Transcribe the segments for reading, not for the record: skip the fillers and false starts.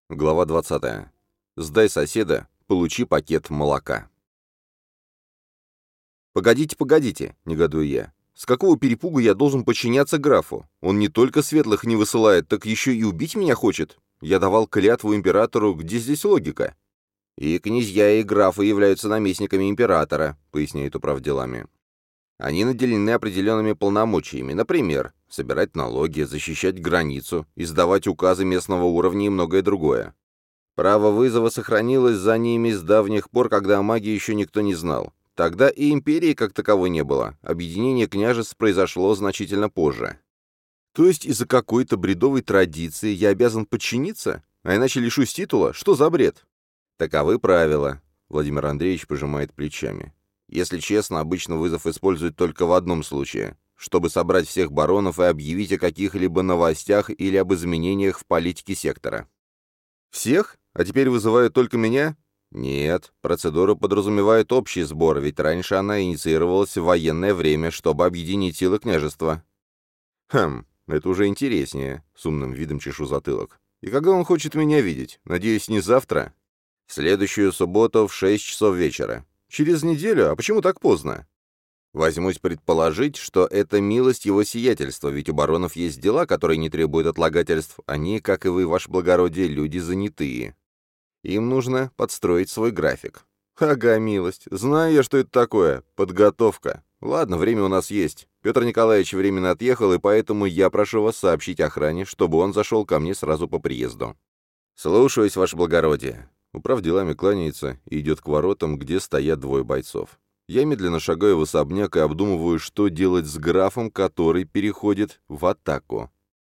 Глава 20. Сдай соседа, получи пакет молока. «Погодите, погодите», — негодую я. «С какого перепугу я должен подчиняться графу? Он не только светлых не высылает, так еще и убить меня хочет. Я давал клятву императору, где здесь логика?» «И князья, и графы являются наместниками императора», — поясняет управделами. «Они наделены определенными полномочиями, например, собирать налоги, защищать границу, издавать указы местного уровня и многое другое. Право вызова сохранилось за ними с давних пор, когда о магии еще никто не знал. Тогда и империи как таковой не было. Объединение княжеств произошло значительно позже. То есть из-за какой-то бредовой традиции я обязан подчиниться? А иначе лишусь титула? Что за бред? Таковы правила. Владимир Андреевич пожимает плечами. Если честно, обычно вызов используют только в одном случае, чтобы собрать всех баронов и объявить о каких-либо новостях или об изменениях в политике сектора. Всех? А теперь вызывают только меня? Нет, процедура подразумевает общий сбор, ведь раньше она инициировалась в военное время, чтобы объединить силы княжества. Это уже интереснее, с умным видом чешу затылок. И когда он хочет меня видеть? Надеюсь, не завтра? В следующую субботу в 6 часов вечера. Через неделю? А почему так поздно? Возьмусь предположить, что это милость его сиятельства, ведь у баронов есть дела, которые не требуют отлагательств. Они, как и вы, ваше благородие, люди занятые. Им нужно подстроить свой график. Ага, милость. Знаю я, что это такое. Подготовка. Ладно, время у нас есть. Петр Николаевич временно отъехал, и поэтому я прошу вас сообщить охране, чтобы он зашел ко мне сразу по приезду. Слушаюсь, ваше благородие. Управ делами кланяется и идет к воротам, где стоят двое бойцов. Я медленно шагаю в особняк и обдумываю, что делать с графом, который переходит в атаку.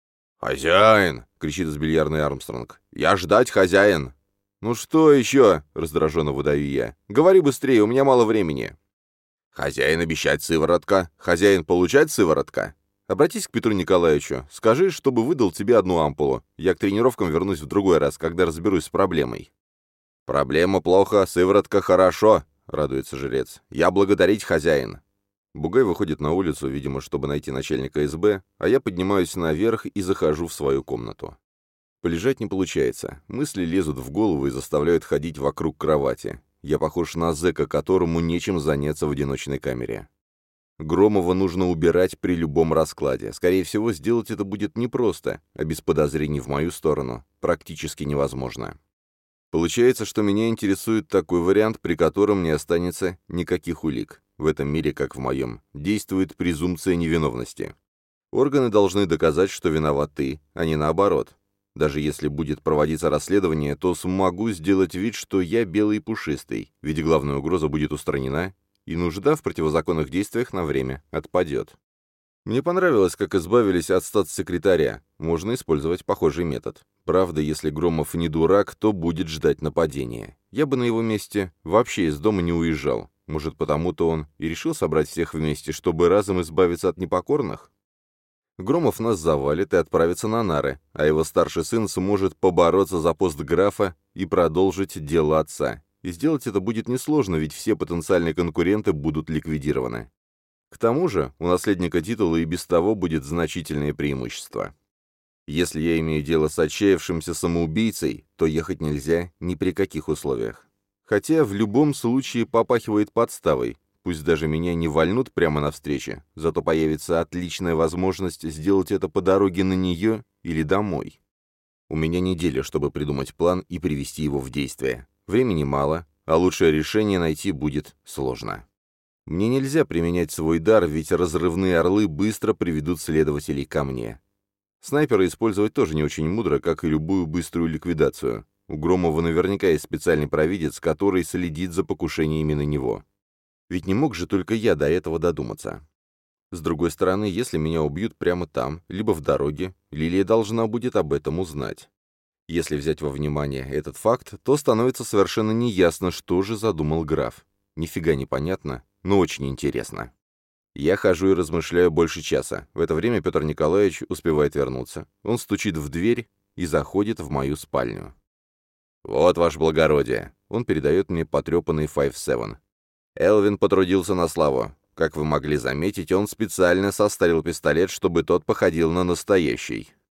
«Хозяин!» — кричит из бильярдной Армстронг. «Я ждать, хозяин!» «Ну что еще?» — раздраженно выдаю я. «Говори быстрее, у меня мало времени». «Хозяин обещать сыворотка, хозяин получать сыворотка. Обратись к Петру Николаевичу, скажи, чтобы выдал тебе одну ампулу. Я к тренировкам вернусь в другой раз, когда разберусь с проблемой». «Проблема плохо, сыворотка хорошо», — радуется жрец. «Я благодарить хозяин». Бугай выходит на улицу, видимо, чтобы найти начальника СБ, а я поднимаюсь наверх и захожу в свою комнату. Полежать не получается. Мысли лезут в голову и заставляют ходить вокруг кровати. Я похож на зэка, которому нечем заняться в одиночной камере. Громова нужно убирать при любом раскладе. Скорее всего, сделать это будет непросто, а без подозрений в мою сторону практически невозможно. Получается, что меня интересует такой вариант, при котором не останется никаких улик. В этом мире, как в моем, действует презумпция невиновности. Органы должны доказать, что виноват ты, а не наоборот. Даже если будет проводиться расследование, то смогу сделать вид, что я белый и пушистый, ведь главная угроза будет устранена, и нужда в противозаконных действиях на время отпадет. Мне понравилось, как избавились от статс-секретаря. Можно использовать похожий метод. Правда, если Громов не дурак, то будет ждать нападения. Я бы на его месте вообще из дома не уезжал. Может, потому-то он и решил собрать всех вместе, чтобы разом избавиться от непокорных? Громов нас завалит и отправится на нары, а его старший сын сможет побороться за пост графа и продолжить дело отца. И сделать это будет несложно, ведь все потенциальные конкуренты будут ликвидированы. К тому же у наследника титула и без того будет значительное преимущество. Если я имею дело с отчаявшимся самоубийцей, то ехать нельзя ни при каких условиях. Хотя в любом случае попахивает подставой. Пусть даже меня не вальнут прямо на встрече, зато появится отличная возможность сделать это по дороге на нее или домой. У меня неделя, чтобы придумать план и привести его в действие. Времени мало, а лучшее решение найти будет сложно. Мне нельзя применять свой дар, ведь разрывные орлы быстро приведут следователей ко мне. Снайпера использовать тоже не очень мудро, как и любую быструю ликвидацию. У Громова наверняка есть специальный провидец, который следит за покушениями на него. Ведь не мог же только я до этого додуматься. С другой стороны, если меня убьют прямо там, либо в дороге, Лилия должна будет об этом узнать. Если взять во внимание этот факт, то становится совершенно неясно, что же задумал граф. Нифига не понятно, но очень интересно. Я хожу и размышляю больше часа. В это время Петр Николаевич успевает вернуться. Он стучит в дверь и заходит в мою спальню. «Вот, ваше благородие!» Он передает мне потрепанный 5-7. Элвин потрудился на славу. Как вы могли заметить, он специально состарил пистолет, чтобы тот походил на настоящий.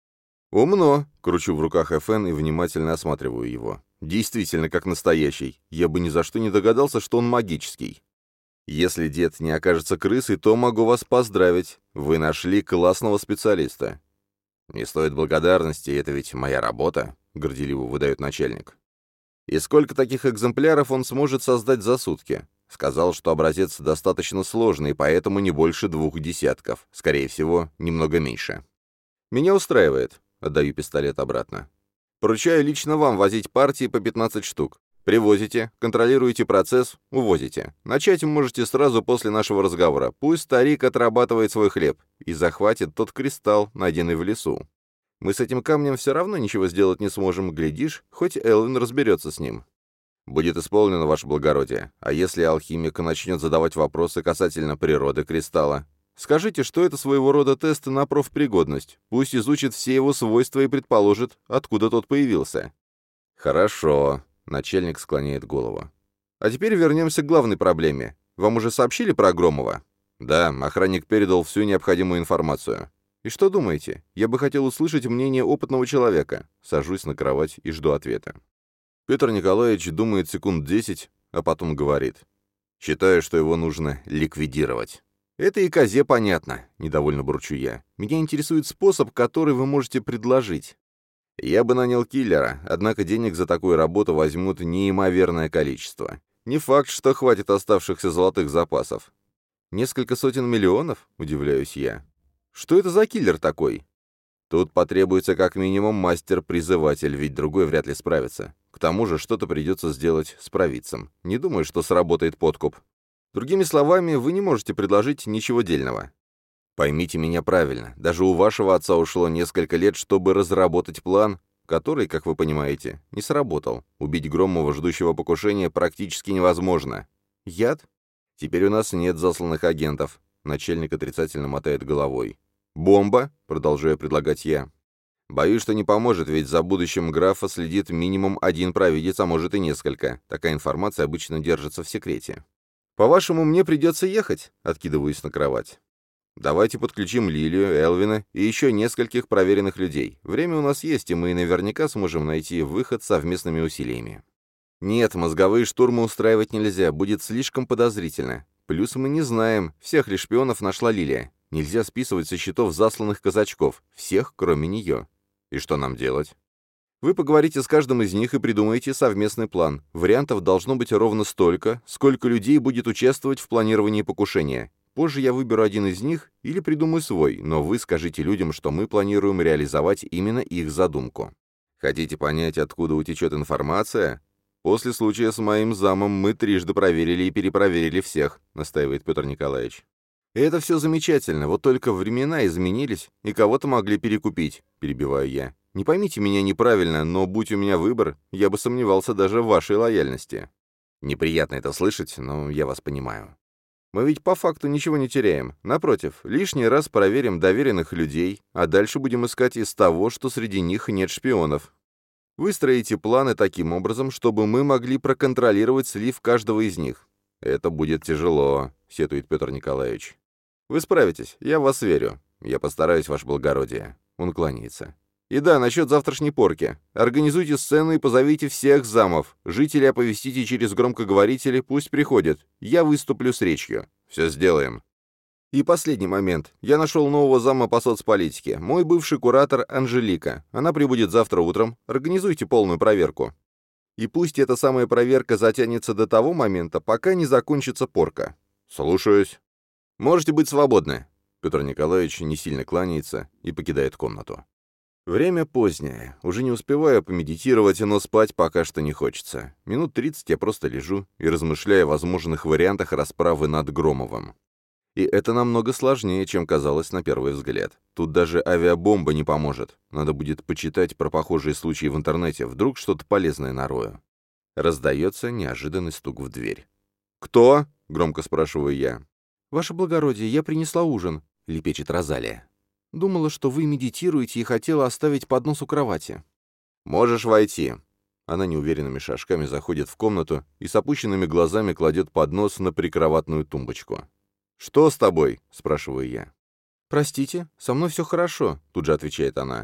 «Умно», — кручу в руках ФН и внимательно осматриваю его. «Действительно, как настоящий. Я бы ни за что не догадался, что он магический. Если дед не окажется крысой, то могу вас поздравить. Вы нашли классного специалиста». «Не стоит благодарности, это ведь моя работа», — горделиво выдает начальник. «И сколько таких экземпляров он сможет создать за сутки?» Сказал, что образец достаточно сложный, поэтому не больше 2 десятков. Скорее всего, немного меньше. «Меня устраивает», — отдаю пистолет обратно. «Поручаю лично вам возить партии по 15 штук. Привозите, контролируете процесс, увозите. Начать можете сразу после нашего разговора. Пусть старик отрабатывает свой хлеб и захватит тот кристалл, найденный в лесу. Мы с этим камнем все равно ничего сделать не сможем, глядишь, хоть Элвин разберется с ним». «Будет исполнено, ваше благородие. А если алхимик начнет задавать вопросы касательно природы кристалла? Скажите, что это своего рода тест на профпригодность. Пусть изучит все его свойства и предположит, откуда тот появился». «Хорошо», — начальник склоняет голову. «А теперь вернемся к главной проблеме. Вам уже сообщили про Громова?» «Да, охранник передал всю необходимую информацию». «И что думаете? Я бы хотел услышать мнение опытного человека». Сажусь на кровать и жду ответа. Петр Николаевич думает секунд 10, а потом говорит. «Считаю, что его нужно ликвидировать». «Это и козе понятно», — недовольно бурчу я. «Меня интересует способ, который вы можете предложить». «Я бы нанял киллера, однако денег за такую работу возьмут неимоверное количество. Не факт, что хватит оставшихся золотых запасов». «Несколько сотен миллионов?» — удивляюсь я. «Что это за киллер такой?» «Тут потребуется как минимум мастер-призыватель, ведь другой вряд ли справится. К тому же что-то придется сделать с провидцем. Не думаю, что сработает подкуп. Другими словами, вы не можете предложить ничего дельного. Поймите меня правильно, даже у вашего отца ушло несколько лет, чтобы разработать план, который, как вы понимаете, не сработал. Убить Громова, ждущего покушения, практически невозможно. Яд? Теперь у нас нет засланных агентов. Начальник отрицательно мотает головой. Бомба? Продолжаю предлагать я. Боюсь, что не поможет, ведь за будущим графа следит минимум один провидец, а может и несколько. Такая информация обычно держится в секрете. «По-вашему, мне придется ехать?» — откидываюсь на кровать. «Давайте подключим Лилию, Элвина и еще нескольких проверенных людей. Время у нас есть, и мы наверняка сможем найти выход совместными усилиями». «Нет, мозговые штурмы устраивать нельзя, будет слишком подозрительно. Плюс мы не знаем, всех ли шпионов нашла Лилия. Нельзя списывать со счетов засланных казачков, всех, кроме нее. И что нам делать?» Вы поговорите с каждым из них и придумаете совместный план. Вариантов должно быть ровно столько, сколько людей будет участвовать в планировании покушения. Позже я выберу один из них или придумаю свой, но вы скажите людям, что мы планируем реализовать именно их задумку. Хотите понять, откуда утечет информация? После случая с моим замом мы трижды проверили и перепроверили всех, настаивает Петр Николаевич. Это все замечательно, вот только времена изменились, и кого-то могли перекупить, перебиваю я. Не поймите меня неправильно, но будь у меня выбор, я бы сомневался даже в вашей лояльности. Неприятно это слышать, но я вас понимаю. Мы ведь по факту ничего не теряем. Напротив, лишний раз проверим доверенных людей, а дальше будем искать из того, что среди них нет шпионов. Выстроите планы таким образом, чтобы мы могли проконтролировать слив каждого из них. Это будет тяжело, сетует Петр Николаевич. Вы справитесь, я в вас верю. Я постараюсь, ваше благородие. Он кланяется. И да, насчет завтрашней порки. Организуйте сцену и позовите всех замов. Жителей оповестите через громкоговорители, пусть приходят. Я выступлю с речью. Все сделаем. И последний момент. Я нашел нового зама по соцполитике. Мой бывший куратор Анжелика. Она прибудет завтра утром. Организуйте полную проверку. И пусть эта самая проверка затянется до того момента, пока не закончится порка. Слушаюсь. Можете быть свободны. Петр Николаевич не сильно кланяется и покидает комнату. Время позднее. Уже не успеваю помедитировать, но спать пока что не хочется. Минут 30 я просто лежу и размышляю о возможных вариантах расправы над Громовым. И это намного сложнее, чем казалось на первый взгляд. Тут даже авиабомба не поможет. Надо будет почитать про похожие случаи в интернете, вдруг что-то полезное нарою. Раздается неожиданный стук в дверь. «Кто?» — громко спрашиваю я. «Ваше благородие, я принесла ужин», — лепечет Розалия. «Думала, что вы медитируете и хотела оставить поднос у кровати». «Можешь войти». Она неуверенными шажками заходит в комнату и с опущенными глазами кладет поднос на прикроватную тумбочку. «Что с тобой?» — спрашиваю я. «Простите, со мной все хорошо», — тут же отвечает она.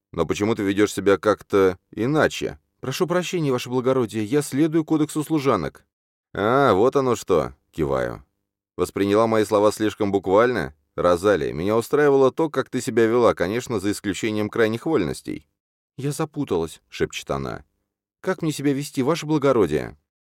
Но почему ты ведешь себя как-то иначе? Прошу прощения, ваше благородие, я следую кодексу служанок. А, вот оно что, киваю. Восприняла мои слова слишком буквально? Розалия, меня устраивало то, как ты себя вела, конечно, за исключением крайних вольностей. Я запуталась, шепчет она. Как мне себя вести, ваше благородие?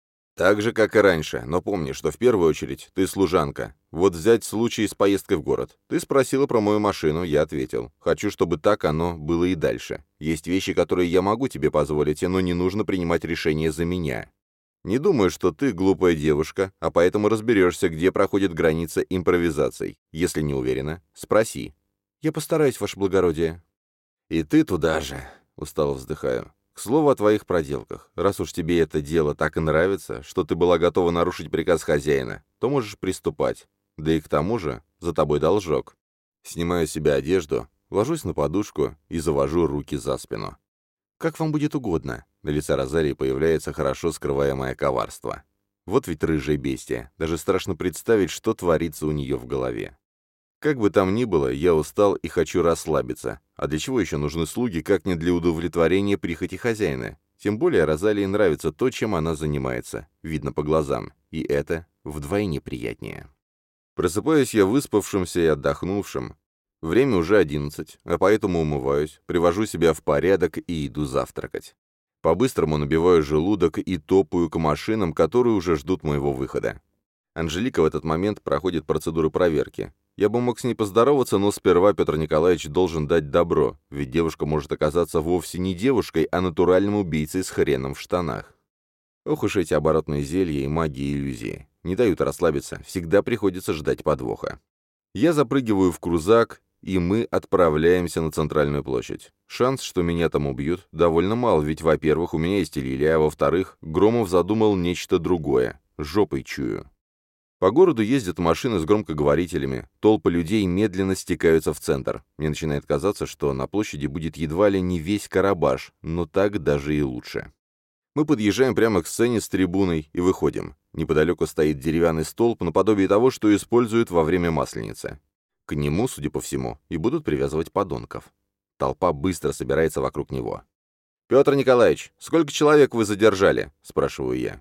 Так же, как и раньше, но помни, что в первую очередь ты служанка. Вот взять случай с поездкой в город. Ты спросила про мою машину, я ответил. Хочу, чтобы так оно было и дальше. Есть вещи, которые я могу тебе позволить, но не нужно принимать решения за меня. Не думаю, что ты глупая девушка, а поэтому разберешься, где проходит граница импровизаций. Если не уверена, спроси. Я постараюсь, ваше благородие. И ты туда же, устало вздыхаю. К слову о твоих проделках. Раз уж тебе это дело так и нравится, что ты была готова нарушить приказ хозяина, то можешь приступать. Да и к тому же за тобой должок. Снимаю с себя одежду, ложусь на подушку и завожу руки за спину. «Как вам будет угодно». На лице Розалии появляется хорошо скрываемое коварство. Вот ведь рыжая бестия. Даже страшно представить, что творится у нее в голове. Как бы там ни было, я устал и хочу расслабиться. А для чего еще нужны слуги, как не для удовлетворения прихоти хозяина? Тем более Розалии нравится то, чем она занимается. Видно по глазам. И это вдвойне приятнее. Просыпаюсь я выспавшимся и отдохнувшим. Время уже 11, а поэтому умываюсь, привожу себя в порядок и иду завтракать. По-быстрому набиваю желудок и топаю к машинам, которые уже ждут моего выхода. Анжелика в этот момент проходит процедуру проверки. Я бы мог с ней поздороваться, но сперва Петр Николаевич должен дать добро, ведь девушка может оказаться вовсе не девушкой, а натуральным убийцей с хреном в штанах. Ох уж эти оборотные зелья и магии иллюзии. Не дают расслабиться, всегда приходится ждать подвоха. Я запрыгиваю в крузак, и мы отправляемся на центральную площадь. Шанс, что меня там убьют, довольно мал, ведь, во-первых, у меня есть Лилия, а во-вторых, Громов задумал нечто другое. Жопой чую. По городу ездят машины с громкоговорителями, толпы людей медленно стекаются в центр. Мне начинает казаться, что на площади будет едва ли не весь Карабаш, но так даже и лучше. Мы подъезжаем прямо к сцене с трибуной и выходим. Неподалеку стоит деревянный столб, наподобие того, что используют во время Масленицы. К нему, судя по всему, и будут привязывать подонков. Толпа быстро собирается вокруг него. «Петр Николаевич, сколько человек вы задержали?» – спрашиваю я.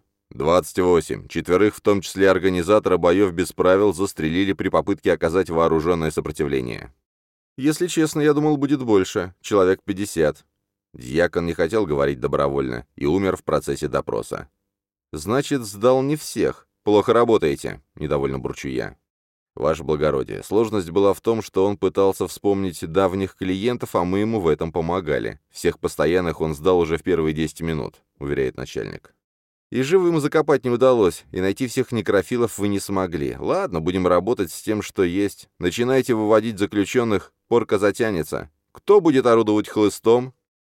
28. Четверых, в том числе организатора боев без правил, застрелили при попытке оказать вооруженное сопротивление. Если честно, я думал, будет больше. Человек 50. Дьякон не хотел говорить добровольно и умер в процессе допроса. Значит, сдал не всех. Плохо работаете, недовольно бурчу я. Ваше благородие, сложность была в том, что он пытался вспомнить давних клиентов, а мы ему в этом помогали. Всех постоянных он сдал уже в первые 10 минут, уверяет начальник. И живым закопать не удалось, и найти всех некрофилов вы не смогли. Ладно, будем работать с тем, что есть. Начинайте выводить заключенных, порка затянется. Кто будет орудовать хлыстом?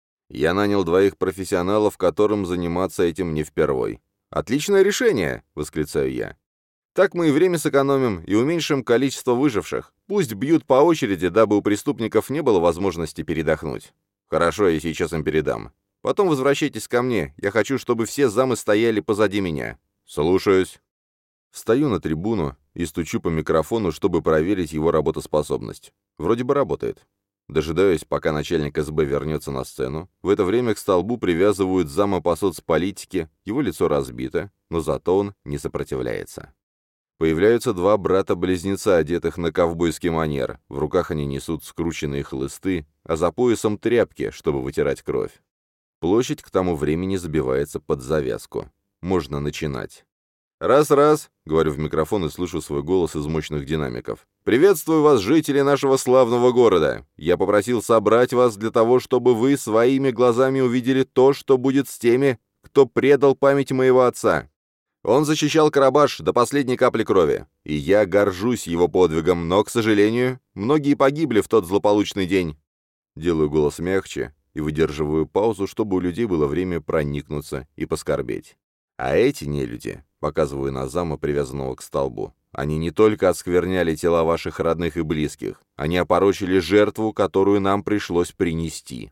Я нанял 2 профессионалов, которым заниматься этим не впервой. «Отличное решение!» — восклицаю я. «Так мы и время сэкономим, и уменьшим количество выживших. Пусть бьют по очереди, дабы у преступников не было возможности передохнуть. Хорошо, я сейчас им передам. Потом возвращайтесь ко мне. Я хочу, чтобы все замы стояли позади меня. Слушаюсь». Встаю на трибуну и стучу по микрофону, чтобы проверить его работоспособность. Вроде бы работает. Дожидаюсь, пока начальник СБ вернется на сцену. В это время к столбу привязывают зама по соцполитике, его лицо разбито, но зато он не сопротивляется. Появляются 2 брата-близнеца, одетых на ковбойский манер. В руках они несут скрученные хлысты, а за поясом тряпки, чтобы вытирать кровь. Площадь к тому времени забивается под завязку. Можно начинать. «Раз-раз», — говорю в микрофон и слышу свой голос из мощных динамиков. «Приветствую вас, жители нашего славного города. Я попросил собрать вас для того, чтобы вы своими глазами увидели то, что будет с теми, кто предал память моего отца. Он защищал Карабаш до последней капли крови, и я горжусь его подвигом, но, к сожалению, многие погибли в тот злополучный день». Делаю голос мягче и выдерживаю паузу, чтобы у людей было время проникнуться и поскорбеть. А эти нелюди, показываю на зама, привязанного к столбу, они не только оскверняли тела ваших родных и близких, они опорочили жертву, которую нам пришлось принести.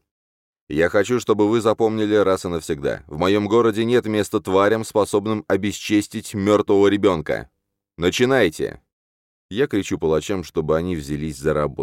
Я хочу, чтобы вы запомнили раз и навсегда. В моем городе нет места тварям, способным обесчестить мертвого ребенка. Начинайте!» Я кричу палачам, чтобы они взялись за работу.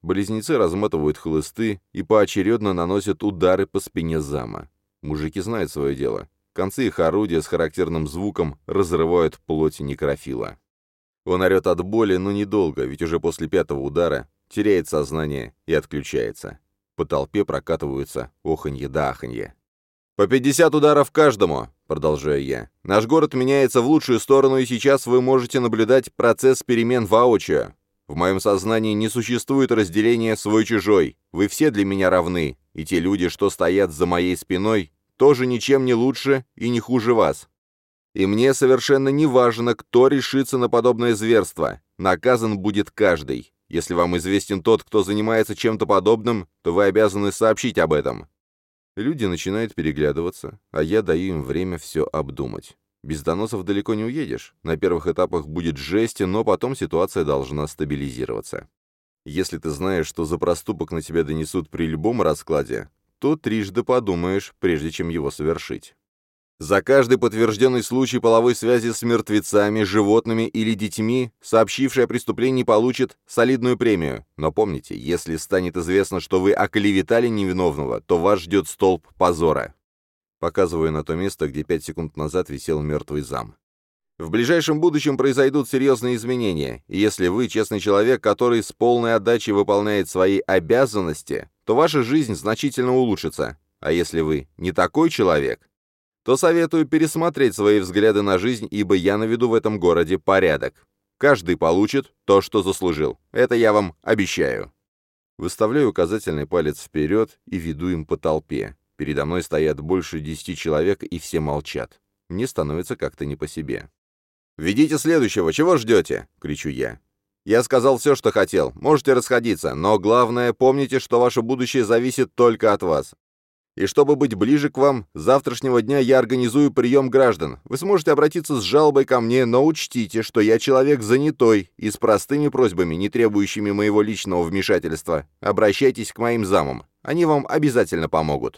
Близнецы разматывают хлысты и поочередно наносят удары по спине зама. Мужики знают свое дело. Концы их орудия с характерным звуком разрывают плоть некрофила. Он орет от боли, но недолго, ведь уже после 5-го удара теряет сознание и отключается. По толпе прокатываются оханье да аханье. «По 50 ударов каждому!» — продолжаю я. «Наш город меняется в лучшую сторону, и сейчас вы можете наблюдать процесс перемен воочию. В моем сознании не существует разделения свой-чужой. Вы все для меня равны, и те люди, что стоят за моей спиной, тоже ничем не лучше и не хуже вас. И мне совершенно не важно, кто решится на подобное зверство. Наказан будет каждый. Если вам известен тот, кто занимается чем-то подобным, то вы обязаны сообщить об этом». Люди начинают переглядываться, а я даю им время все обдумать. Без доносов далеко не уедешь. На первых этапах будет жесть, но потом ситуация должна стабилизироваться. Если ты знаешь, что за проступок на тебя донесут при любом раскладе, то трижды подумаешь, прежде чем его совершить. За каждый подтвержденный случай половой связи с мертвецами, животными или детьми, сообщивший о преступлении, получит солидную премию. Но помните, если станет известно, что вы оклеветали невиновного, то вас ждет столб позора. Показываю на то место, где 5 секунд назад висел мертвый зам. В ближайшем будущем произойдут серьезные изменения, и если вы честный человек, который с полной отдачей выполняет свои обязанности, то ваша жизнь значительно улучшится. А если вы не такой человек, то советую пересмотреть свои взгляды на жизнь, ибо я наведу в этом городе порядок. Каждый получит то, что заслужил. Это я вам обещаю. Выставляю указательный палец вперед и веду им по толпе. Передо мной стоят больше 10 человек, и все молчат. Мне становится как-то не по себе. «Ведите следующего, чего ждете?» — кричу я. «Я сказал все, что хотел. Можете расходиться, но главное, помните, что ваше будущее зависит только от вас. И чтобы быть ближе к вам, с завтрашнего дня я организую прием граждан. Вы сможете обратиться с жалобой ко мне, но учтите, что я человек занятой и с простыми просьбами, не требующими моего личного вмешательства. Обращайтесь к моим замам. Они вам обязательно помогут.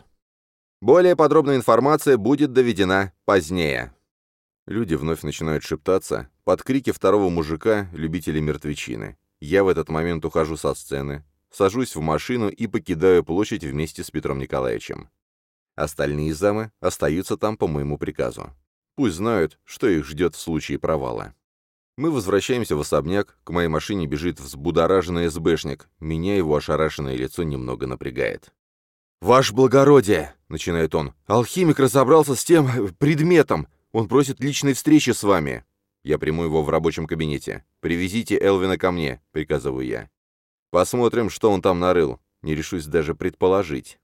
Более подробная информация будет доведена позднее». Люди вновь начинают шептаться под крики второго мужика, любителей мертвечины. Я в этот момент ухожу со сцены, сажусь в машину и покидаю площадь вместе с Петром Николаевичем. Остальные замы остаются там по моему приказу. Пусть знают, что их ждет в случае провала. Мы возвращаемся в особняк, к моей машине бежит взбудораженный СБшник. Меня его ошарашенное лицо немного напрягает. «Ваше благородие!» — начинает он. «Алхимик разобрался с тем предметом. Он просит личной встречи с вами». Я приму его в рабочем кабинете. «Привезите Элвина ко мне», — приказываю я. Посмотрим, что он там нарыл. Не решусь даже предположить.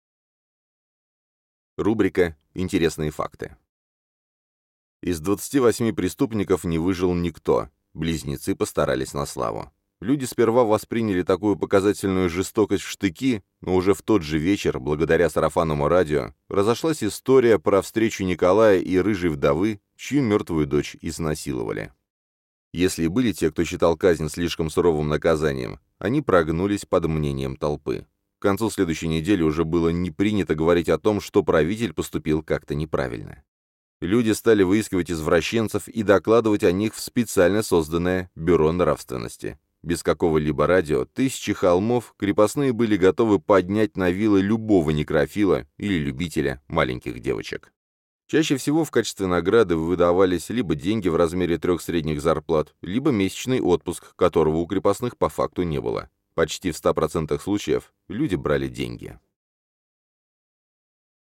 Рубрика «Интересные факты». Из 28 преступников не выжил никто. Близнецы постарались на славу. Люди сперва восприняли такую показательную жестокость в штыки, но уже в тот же вечер, благодаря сарафанному радио, разошлась история про встречу Николая и рыжей вдовы, чью мертвую дочь изнасиловали. Если и были те, кто считал казнь слишком суровым наказанием, они прогнулись под мнением толпы. К концу следующей недели уже было не принято говорить о том, что правитель поступил как-то неправильно. Люди стали выискивать извращенцев и докладывать о них в специально созданное Бюро нравственности. Без какого-либо радио тысячи холмов крепостные были готовы поднять на вилы любого некрофила или любителя маленьких девочек. Чаще всего в качестве награды выдавались либо деньги в размере 3 средних зарплат, либо месячный отпуск, которого у крепостных по факту не было. Почти в 100% случаев люди брали деньги.